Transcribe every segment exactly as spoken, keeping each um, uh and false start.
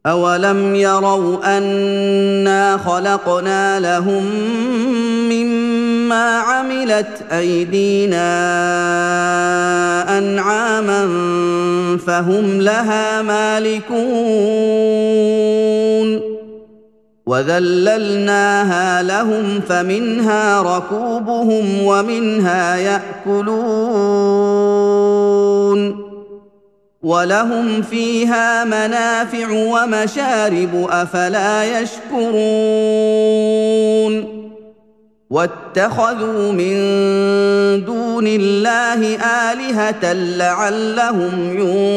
أَوَلَمْ يَرَوْا أَنَّا خَلَقْنَا لَهُم مِّمَّا عَمِلَتْ أَيْدِينَا أَنْعَامًا فَهُمْ لَهَا مَالِكُونَ وَذَلَّلْنَاهَا لَهُمْ فَمِنْهَا رَكُوبُهُمْ وَمِنْهَا يَأْكُلُونَ وَلَهُمْ فِيهَا مَنَافِعُ وَمَشَارِبُ أَفَلَا يَشْكُرُونَ وَاتَّخَذُوا مِن دُونِ اللَّهِ آلِهَةً لَّعَلَّهُمْ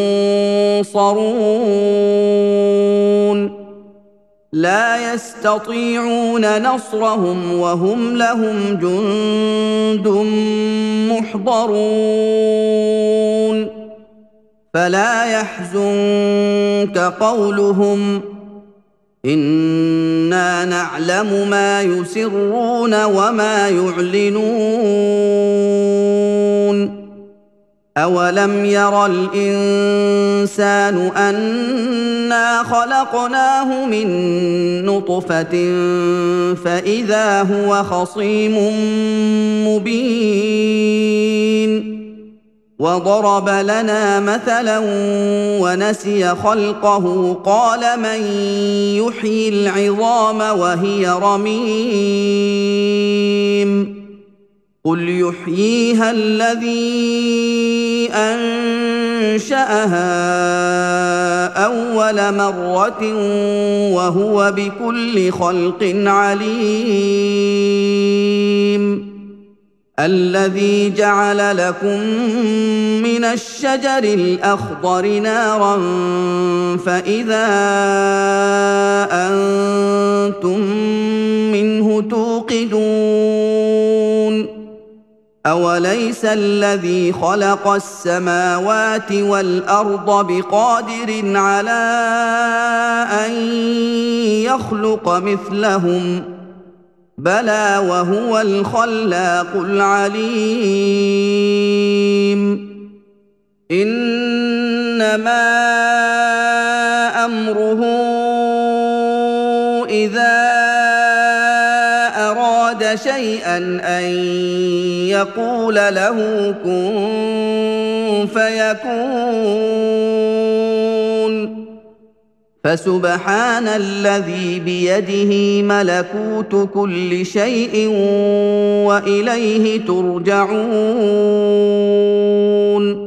يُنصَرُونَ لَا يَسْتَطِيعُونَ نَصْرَهُمْ وَهُمْ لَهُمْ جُندٌ مُّحْضَرُونَ فَلَا يَحْزُنكَ قَوْلُهُمْ إِنَّا نَعْلَمُ مَا يُسِرُّونَ وَمَا يُعْلِنُونَ أَوَلَمْ يَرَ الْإِنسَانُ أَنَّا خَلَقْنَاهُ مِن نُّطْفَةٍ فَإِذَا هُوَ خَصِيمٌ مُّبِينٌ وَضَرَبَ لَنَا مَثَلًا وَنَسِيَ خَلْقَهُ قَالَ مَن يُحْيِي الْعِظَامَ وَهِيَ رَمِيمٌ قُلْ يُحْيِيهَا الَّذِي أَنشَأَهَا أَوَّلَ مَرَّةٍ وَهُوَ بِكُلِّ خَلْقٍ عَلِيمٌ الَّذِي جَعَلَ لَكُم مِّنَ الشَّجَرِ الْأَخْضَرِ نَارًا فَإِذَا أَنتُم مِّنْهُ تُوقِدُونَ أَوَلَيْسَ الَّذِي خَلَقَ السَّمَاوَاتِ وَالْأَرْضَ بِقَادِرٍ عَلَىٰ أَن يَخْلُقَ مِثْلَهُم ۚ بَلَىٰ وَهُوَ الْخَلَّاقُ الْعَلِيمُ إِنَّمَا أَمْرُهُ إِذَا أَرَادَ شَيْئًا أَن يَقُولَ لَهُ كُن فَيَكُونُ فَسُبْحَانَ الَّذِي بِيَدِهِ مَلَكُوتُ كُلِّ شَيْءٍ وَإِلَيْهِ تُرْجَعُونَ